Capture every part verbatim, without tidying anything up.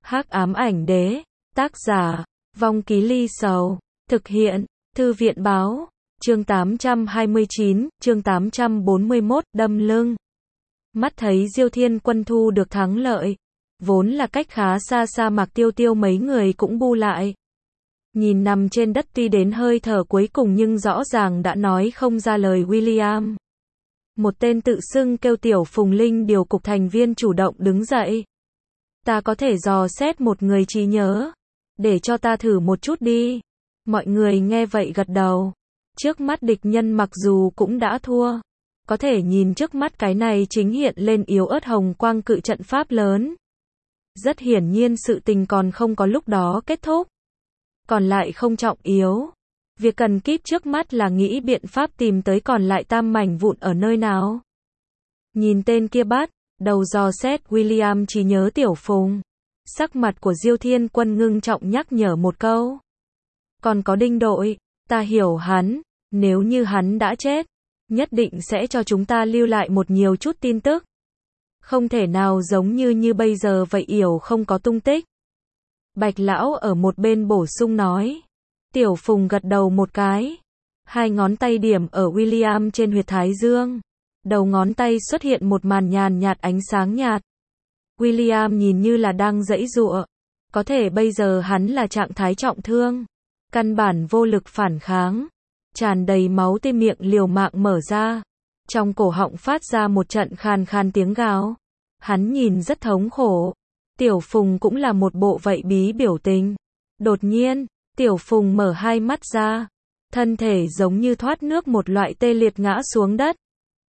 Hắc ám ảnh đế, tác giả, Vong Ký Ly Sầu, thực hiện, Thư viện báo, chương tám trăm hai mươi chín, chương tám trăm bốn mươi mốt, đâm lưng. Mắt thấy Diêu Thiên Quân thu được thắng lợi, vốn là cách khá xa xa Mạc Tiêu Tiêu mấy người cũng bu lại. Nhìn nằm trên đất tuy đến hơi thở cuối cùng nhưng rõ ràng đã nói không ra lời William. Một tên tự xưng kêu Tiểu Phùng Linh điều cục thành viên chủ động đứng dậy. Ta có thể dò xét một người trí nhớ, để cho ta thử một chút đi. Mọi người nghe vậy gật đầu. Trước mắt địch nhân mặc dù cũng đã thua, có thể nhìn trước mắt cái này chính hiện lên yếu ớt hồng quang cự trận pháp lớn. Rất hiển nhiên sự tình còn không có lúc đó kết thúc. Còn lại không trọng yếu. Việc cần kíp trước mắt là nghĩ biện pháp tìm tới còn lại tam mảnh vụn ở nơi nào. Nhìn tên kia bắt đầu dò xét William chỉ nhớ Tiểu Phùng. Sắc mặt của Diêu Thiên Quân ngưng trọng nhắc nhở một câu. Còn có Đinh đội, ta hiểu hắn, nếu như hắn đã chết, nhất định sẽ cho chúng ta lưu lại một nhiều chút tin tức. Không thể nào giống như như bây giờ vậy yểu không có tung tích. Bạch lão ở một bên bổ sung nói. Tiểu Phùng gật đầu một cái. Hai ngón tay điểm ở William trên huyệt thái dương. Đầu ngón tay xuất hiện một màn nhàn nhạt ánh sáng nhạt. William nhìn như là đang giãy giụa. Có thể bây giờ hắn là trạng thái trọng thương. Căn bản vô lực phản kháng. Tràn đầy máu tê miệng liều mạng mở ra. Trong cổ họng phát ra một trận khàn khàn tiếng gào. Hắn nhìn rất thống khổ. Tiểu Phùng cũng là một bộ vậy bí biểu tình. Đột nhiên, Tiểu Phùng mở hai mắt ra. Thân thể giống như thoát nước một loại tê liệt ngã xuống đất.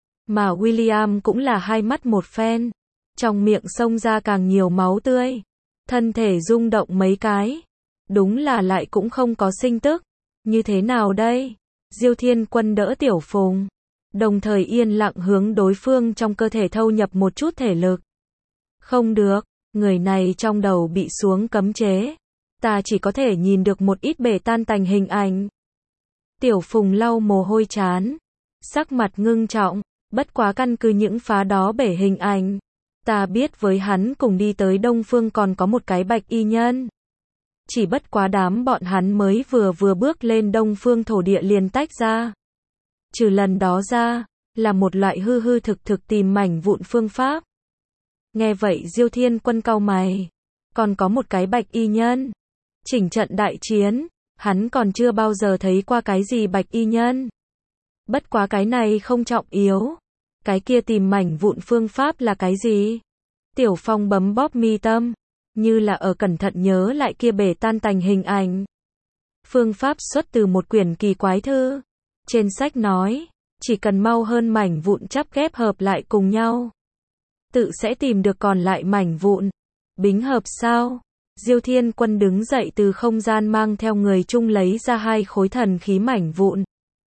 Mà William cũng là hai mắt một phen. Trong miệng xông ra càng nhiều máu tươi. Thân thể rung động mấy cái. Đúng là lại cũng không có sinh tức. Như thế nào đây? Diêu Thiên Quân đỡ Tiểu Phùng. Đồng thời yên lặng hướng đối phương trong cơ thể thâu nhập một chút thể lực. Không được, người này trong đầu bị xuống cấm chế. Ta chỉ có thể nhìn được một ít bể tan tành hình ảnh. Tiểu Phùng lau mồ hôi chán. Sắc mặt ngưng trọng. Bất quá căn cứ những phá đó bể hình ảnh. Ta biết với hắn cùng đi tới Đông Phương còn có một cái bạch y nhân. Chỉ bất quá đám bọn hắn mới vừa vừa bước lên Đông Phương thổ địa liền tách ra. Trừ lần đó ra, là một loại hư hư thực thực tìm mảnh vụn phương pháp. Nghe vậy Diêu Thiên Quân cau mày. Còn có một cái bạch y nhân. Chỉnh trận đại chiến, hắn còn chưa bao giờ thấy qua cái gì bạch y nhân. Bất quá cái này không trọng yếu. Cái kia tìm mảnh vụn phương pháp là cái gì? Tiểu Phong bấm bóp mi tâm, như là ở cẩn thận nhớ lại kia bể tan tành hình ảnh. Phương pháp xuất từ một quyển kỳ quái thư. Trên sách nói, chỉ cần mau hơn mảnh vụn chắp ghép hợp lại cùng nhau, tự sẽ tìm được còn lại mảnh vụn. Bính hợp sao? Diêu Thiên Quân đứng dậy từ không gian mang theo người chung lấy ra hai khối thần khí mảnh vụn.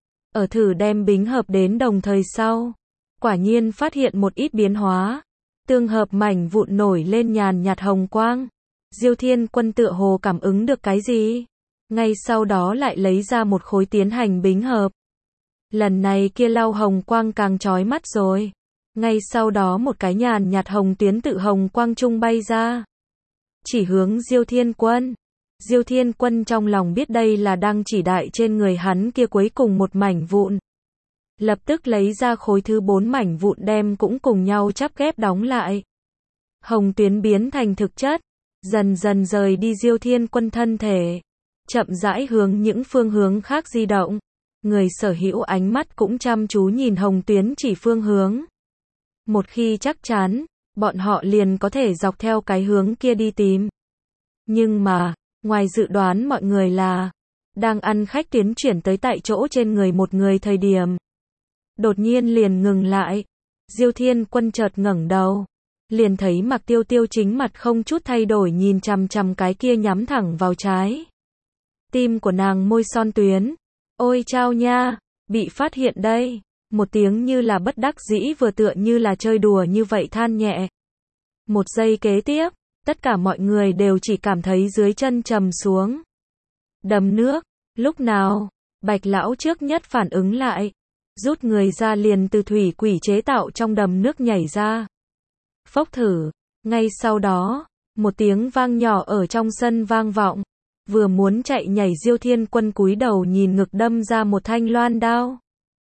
Ở thử đem bính hợp đến đồng thời sau. Quả nhiên phát hiện một ít biến hóa. Tương hợp mảnh vụn nổi lên nhàn nhạt hồng quang. Diêu Thiên Quân tựa hồ cảm ứng được cái gì. Ngay sau đó lại lấy ra một khối tiến hành bính hợp. Lần này kia lau hồng quang càng chói mắt rồi. Ngay sau đó một cái nhàn nhạt hồng tuyến tự hồng quang trung bay ra. Chỉ hướng Diêu Thiên Quân. Diêu Thiên Quân trong lòng biết đây là đang chỉ đại trên người hắn kia cuối cùng một mảnh vụn. Lập tức lấy ra khối thứ bốn mảnh vụn đem cũng cùng nhau chắp ghép đóng lại. Hồng tuyến biến thành thực chất. Dần dần rời đi Diêu Thiên Quân thân thể. Chậm rãi hướng những phương hướng khác di động. Người sở hữu ánh mắt cũng chăm chú nhìn hồng tuyến chỉ phương hướng. Một khi chắc chắn, bọn họ liền có thể dọc theo cái hướng kia đi tìm. Nhưng mà, ngoài dự đoán mọi người là, đang ăn khách tiến chuyển tới tại chỗ trên người một người thời điểm. Đột nhiên liền ngừng lại. Diêu Thiên Quân chợt ngẩng đầu. Liền thấy Mạc Tiêu Tiêu chính mặt không chút thay đổi nhìn chằm chằm cái kia nhắm thẳng vào trái. Tim của nàng môi son tuyến. Ôi chao nha, bị phát hiện đây. Một tiếng như là bất đắc dĩ vừa tựa như là chơi đùa như vậy than nhẹ. Một giây kế tiếp, tất cả mọi người đều chỉ cảm thấy dưới chân trầm xuống. Đầm nước, lúc nào, Bạch lão trước nhất phản ứng lại. Rút người ra liền từ thủy quỷ chế tạo trong đầm nước nhảy ra. Phốc thử, ngay sau đó, Một tiếng vang nhỏ ở trong sân vang vọng. Vừa muốn chạy nhảy Diêu Thiên Quân cúi đầu nhìn ngực đâm ra một thanh loan đao.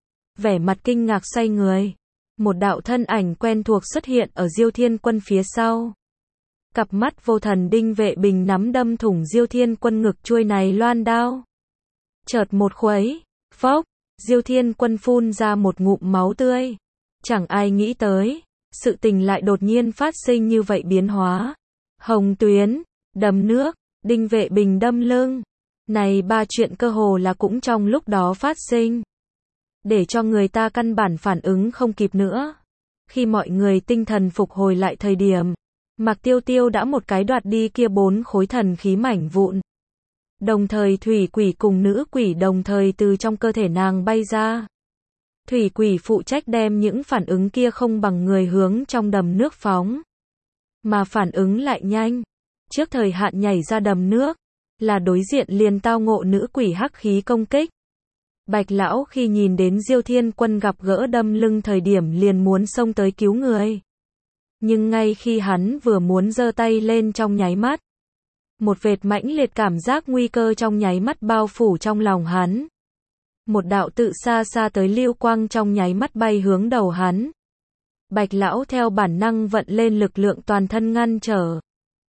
Vẻ mặt kinh ngạc xoay người. Một đạo thân ảnh quen thuộc xuất hiện ở Diêu Thiên Quân phía sau. Cặp mắt vô thần Đinh Vệ Bình nắm đâm thủng Diêu Thiên Quân ngực chuôi này loan đao. Chợt một khuấy, phốc, Diêu Thiên Quân phun ra một ngụm máu tươi. Chẳng ai nghĩ tới, sự tình lại đột nhiên phát sinh như vậy biến hóa. Hồng tuyến, đầm nước, Đinh Vệ Bình đâm lưng. Này ba chuyện cơ hồ là cũng trong lúc đó phát sinh. Để cho người ta căn bản phản ứng không kịp nữa. Khi mọi người tinh thần phục hồi lại thời điểm, Mạc Tiêu Tiêu đã một cái đoạt đi kia bốn khối thần khí mảnh vụn. Đồng thời thủy quỷ cùng nữ quỷ đồng thời từ trong cơ thể nàng bay ra. Thủy quỷ phụ trách đem những phản ứng kia không bằng người hướng trong đầm nước phóng. Mà phản ứng lại nhanh. Trước thời hạn nhảy ra đầm nước, là đối diện liền tao ngộ nữ quỷ hắc khí công kích. Bạch lão khi nhìn đến Diêu Thiên Quân gặp gỡ đâm lưng thời điểm liền muốn xông tới cứu người. Nhưng ngay khi hắn vừa muốn giơ tay lên trong nháy mắt, một vệt mãnh liệt cảm giác nguy cơ trong nháy mắt bao phủ trong lòng hắn. Một đạo tự xa xa tới lưu quang trong nháy mắt bay hướng đầu hắn. Bạch lão theo bản năng vận lên lực lượng toàn thân ngăn trở.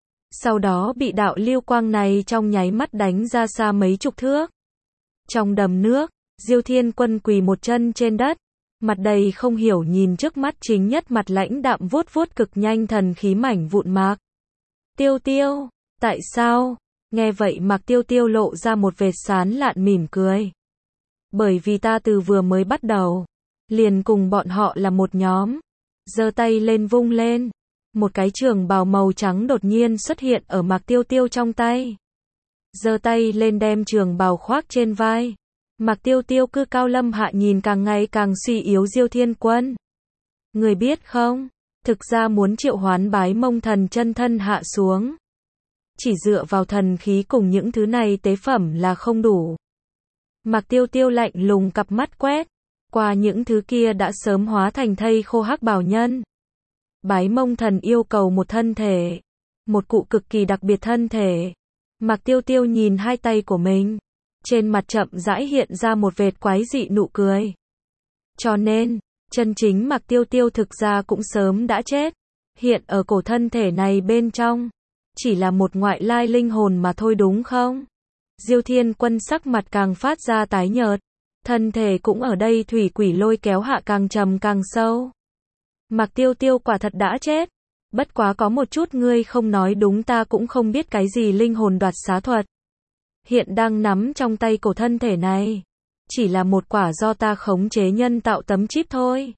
Sau đó bị đạo lưu quang này trong nháy mắt đánh ra xa mấy chục thước. Trong đầm nước, Diêu Thiên Quân quỳ một chân trên đất, mặt đầy không hiểu nhìn trước mắt chính nhất mặt lãnh đạm vuốt vuốt cực nhanh thần khí mảnh vụn Mạc Tiêu Tiêu, tại sao? Nghe vậy Mạc Tiêu Tiêu lộ ra một vệt sán lạn mỉm cười. Bởi vì ta từ vừa mới bắt đầu, liền cùng bọn họ là một nhóm. Giơ tay lên vung lên, một cái trường bào màu trắng đột nhiên xuất hiện ở Mạc Tiêu Tiêu trong tay. Giơ tay lên đem trường bào khoác trên vai. Mạc Tiêu Tiêu cư cao lâm hạ nhìn càng ngày càng suy yếu Diêu Thiên Quân. Người biết không, thực ra muốn triệu hoán Bái Mông Thần chân thân hạ xuống. Chỉ dựa vào thần khí cùng những thứ này tế phẩm là không đủ. Mạc Tiêu Tiêu lạnh lùng cặp mắt quét qua những thứ kia đã sớm hóa thành thây khô hắc bào nhân. Bái Mông Thần yêu cầu một thân thể, một cụ cực kỳ đặc biệt thân thể. Mạc Tiêu Tiêu nhìn hai tay của mình, trên mặt chậm rãi hiện ra một vệt quái dị nụ cười. Cho nên, chân chính Mạc Tiêu Tiêu thực ra cũng sớm đã chết, hiện ở cổ thân thể này bên trong, chỉ là một ngoại lai linh hồn mà thôi đúng không? Diêu Thiên Quân sắc mặt càng phát ra tái nhợt, thân thể cũng ở đây thủy quỷ lôi kéo hạ càng trầm càng sâu. Mạc Tiêu Tiêu quả thật đã chết, bất quá có một chút ngươi không nói đúng, ta cũng không biết cái gì linh hồn đoạt xá thuật. Hiện đang nắm trong tay cổ thân thể này, chỉ là một quả do ta khống chế nhân tạo tấm chip thôi.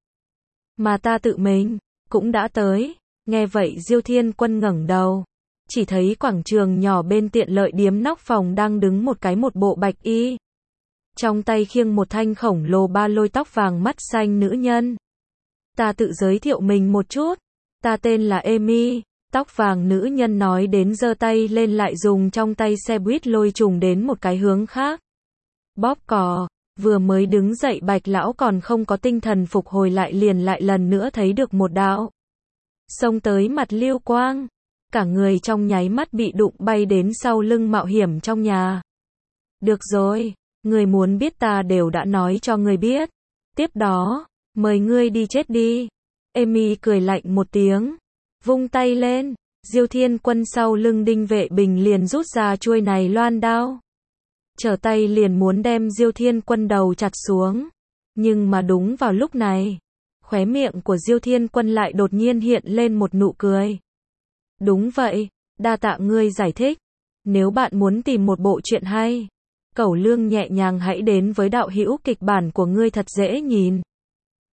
Mà ta tự mình, cũng đã tới. Nghe vậy Diêu Thiên Quân ngẩng đầu, chỉ thấy quảng trường nhỏ bên tiện lợi điếm nóc phòng đang đứng một cái một bộ bạch y. Trong tay khiêng một thanh khổng lồ ba lôi tóc vàng mắt xanh nữ nhân. Ta tự giới thiệu mình một chút, ta tên là Amy. Tóc vàng nữ nhân nói đến giơ tay lên lại dùng trong tay xe buýt lôi trùng đến một cái hướng khác. Bóp cò, vừa mới đứng dậy Bạch lão còn không có tinh thần phục hồi lại liền lại lần nữa thấy được một đạo xông tới mặt lưu quang, cả người trong nháy mắt bị đụng bay đến sau lưng mạo hiểm trong nhà. Được rồi, người muốn biết ta đều đã nói cho người biết. Tiếp đó, mời ngươi đi chết đi. Amy cười lạnh một tiếng, vung tay lên, Diêu Thiên Quân sau lưng Đinh Vệ Bình liền rút ra chuôi này loan đao. Trở tay liền muốn đem Diêu Thiên Quân đầu chặt xuống. Nhưng mà đúng vào lúc này, khóe miệng của Diêu Thiên Quân lại đột nhiên hiện lên một nụ cười. Đúng vậy, đa tạ ngươi giải thích. Nếu bạn muốn tìm một bộ truyện hay, Cẩu Lương nhẹ nhàng hãy đến với đạo hữu kịch bản của ngươi thật dễ nhìn.